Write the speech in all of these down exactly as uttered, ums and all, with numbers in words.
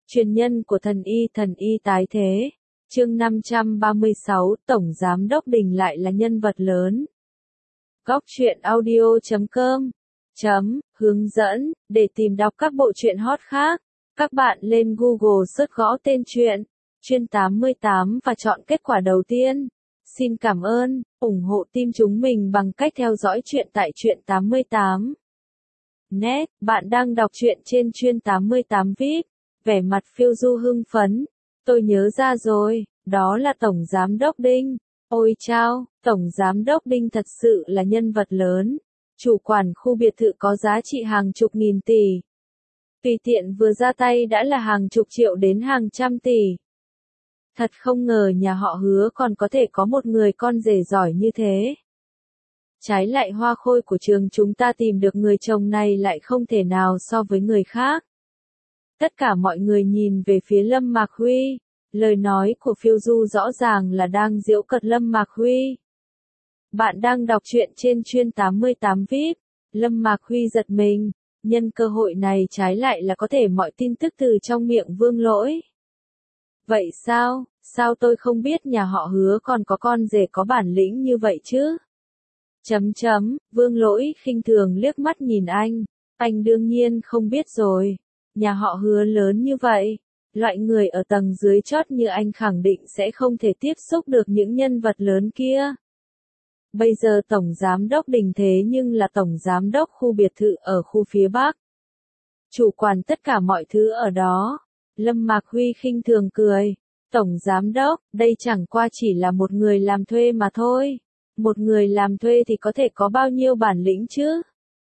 Truyền nhân của thần y thần y tái thế. Chương năm trăm ba mươi sáu, Tổng Giám đốc Đình lại là nhân vật lớn. Góc truyện audio chấm com chấm hướng dẫn, để tìm đọc các bộ truyện hot khác, các bạn lên Google search gõ tên truyện, Chuyên tám mươi tám và chọn kết quả đầu tiên. Xin cảm ơn, ủng hộ team chúng mình bằng cách theo dõi truyện tại Chuyên tám mươi tám. Net, bạn đang đọc truyện trên Chuyên tám mươi tám vi ai pi, vẻ mặt phiêu du hưng phấn. Tôi nhớ ra rồi, đó là Tổng Giám đốc Đinh. Ôi chao, Tổng Giám đốc Đinh thật sự là nhân vật lớn. Chủ quản khu biệt thự có giá trị hàng chục nghìn tỷ. Tùy tiện vừa ra tay đã là hàng chục triệu đến hàng trăm tỷ. Thật không ngờ nhà họ Hứa còn có thể có một người con rể giỏi như thế. Trái lại Hoa Khôi của trường chúng ta tìm được người chồng này lại không thể nào so với người khác. Tất cả mọi người nhìn về phía Lâm Mạc Huy. Lời nói của phiêu du rõ ràng là đang giễu cợt Lâm Mạc Huy. Bạn đang đọc truyện trên Chuyên tám mươi tám vi ai pi. Lâm Mạc Huy giật mình. Nhân cơ hội này trái lại là có thể mọi tin tức từ trong miệng Vương Lỗi. Vậy sao, sao tôi không biết nhà họ Hứa còn có con rể có bản lĩnh như vậy chứ? Chấm chấm, Vương Lỗi khinh thường liếc mắt nhìn anh. Anh đương nhiên không biết rồi. Nhà họ Hứa lớn như vậy. Loại người ở tầng dưới chót như anh khẳng định sẽ không thể tiếp xúc được những nhân vật lớn kia. Bây giờ Tổng Giám đốc Đình thế nhưng là Tổng Giám đốc khu biệt thự ở khu phía Bắc. Chủ quản tất cả mọi thứ ở đó. Lâm Mạc Huy khinh thường cười. Tổng Giám đốc, đây chẳng qua chỉ là một người làm thuê mà thôi. Một người làm thuê thì có thể có bao nhiêu bản lĩnh chứ?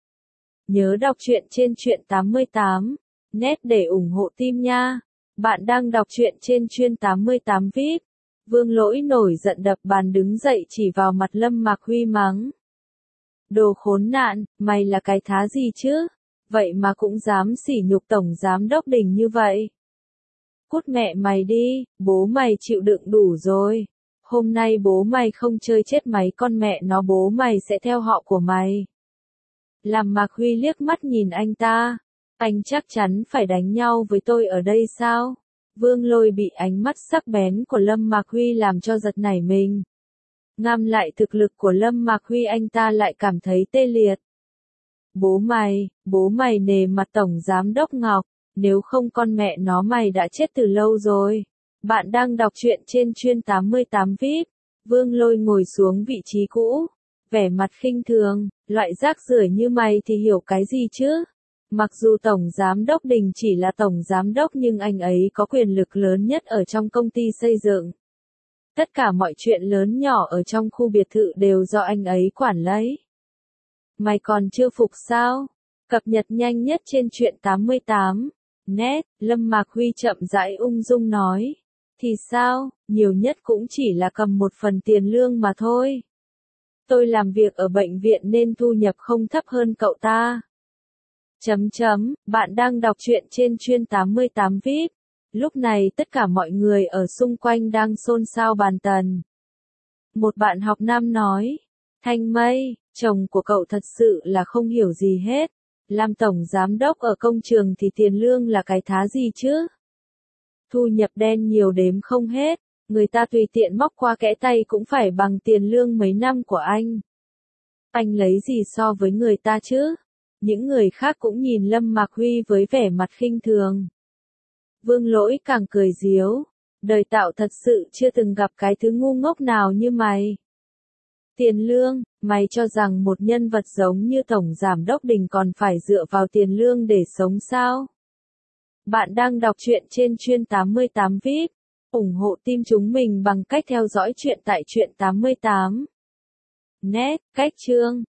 Nhớ đọc truyện trên Chuyên tám mươi tám. Net để ủng hộ team nha. Bạn đang đọc truyện trên Chuyên tám mươi tám vi ai pi. Vương Lỗi nổi giận đập bàn đứng dậy chỉ vào mặt Lâm Mạc Huy mắng. Đồ khốn nạn, mày là cái thá gì chứ? Vậy mà cũng dám sỉ nhục Tổng Giám đốc Đình như vậy. Cút mẹ mày đi, bố mày chịu đựng đủ rồi. Hôm nay bố mày không chơi chết máy con mẹ nó bố mày sẽ theo họ của mày. Làm Mạc Huy liếc mắt nhìn anh ta. Anh chắc chắn phải đánh nhau với tôi ở đây sao? Vương Lôi bị ánh mắt sắc bén của Lâm Mạc Huy làm cho giật nảy mình. Ngắm lại thực lực của Lâm Mạc Huy anh ta lại cảm thấy tê liệt. Bố mày, bố mày nề mặt Tổng Giám đốc Ngọc, nếu không con mẹ nó mày đã chết từ lâu rồi. Bạn đang đọc truyện trên Chuyên tám mươi tám vi ai pi. Vương Lôi ngồi xuống vị trí cũ, vẻ mặt khinh thường, loại rác rưởi như mày thì hiểu cái gì chứ? Mặc dù Tổng Giám đốc Đình chỉ là Tổng Giám đốc nhưng anh ấy có quyền lực lớn nhất ở trong công ty xây dựng. Tất cả mọi chuyện lớn nhỏ ở trong khu biệt thự đều do anh ấy quản lấy. Mày còn chưa phục sao? Cập nhật nhanh nhất trên Chuyên tám mươi tám. Net, Lâm Mạc Huy chậm rãi ung dung nói. Thì sao, nhiều nhất cũng chỉ là cầm một phần tiền lương mà thôi. Tôi làm việc ở bệnh viện nên thu nhập không thấp hơn cậu ta. Chấm chấm, bạn đang đọc truyện trên Chuyên tám mươi tám vi ai pi. Lúc này tất cả mọi người ở xung quanh đang xôn xao bàn tần. Một bạn học nam nói, Thanh Mây, chồng của cậu thật sự là không hiểu gì hết. Làm tổng giám đốc ở công trường thì tiền lương là cái thá gì chứ? Thu nhập đen nhiều đếm không hết, người ta tùy tiện móc qua kẽ tay cũng phải bằng tiền lương mấy năm của anh. Anh lấy gì so với người ta chứ? Những người khác cũng nhìn Lâm Mạc Huy với vẻ mặt khinh thường. Vương Lỗi càng cười giễu, đời tạo thật sự chưa từng gặp cái thứ ngu ngốc nào như mày. Tiền lương, mày cho rằng một nhân vật giống như Tổng Giám đốc Đình còn phải dựa vào tiền lương để sống sao? Bạn đang đọc truyện trên Chuyên tám mươi tám vi ai pi. Ủng hộ team chúng mình bằng cách theo dõi truyện tại Chuyên tám mươi tám. Net, cách chương.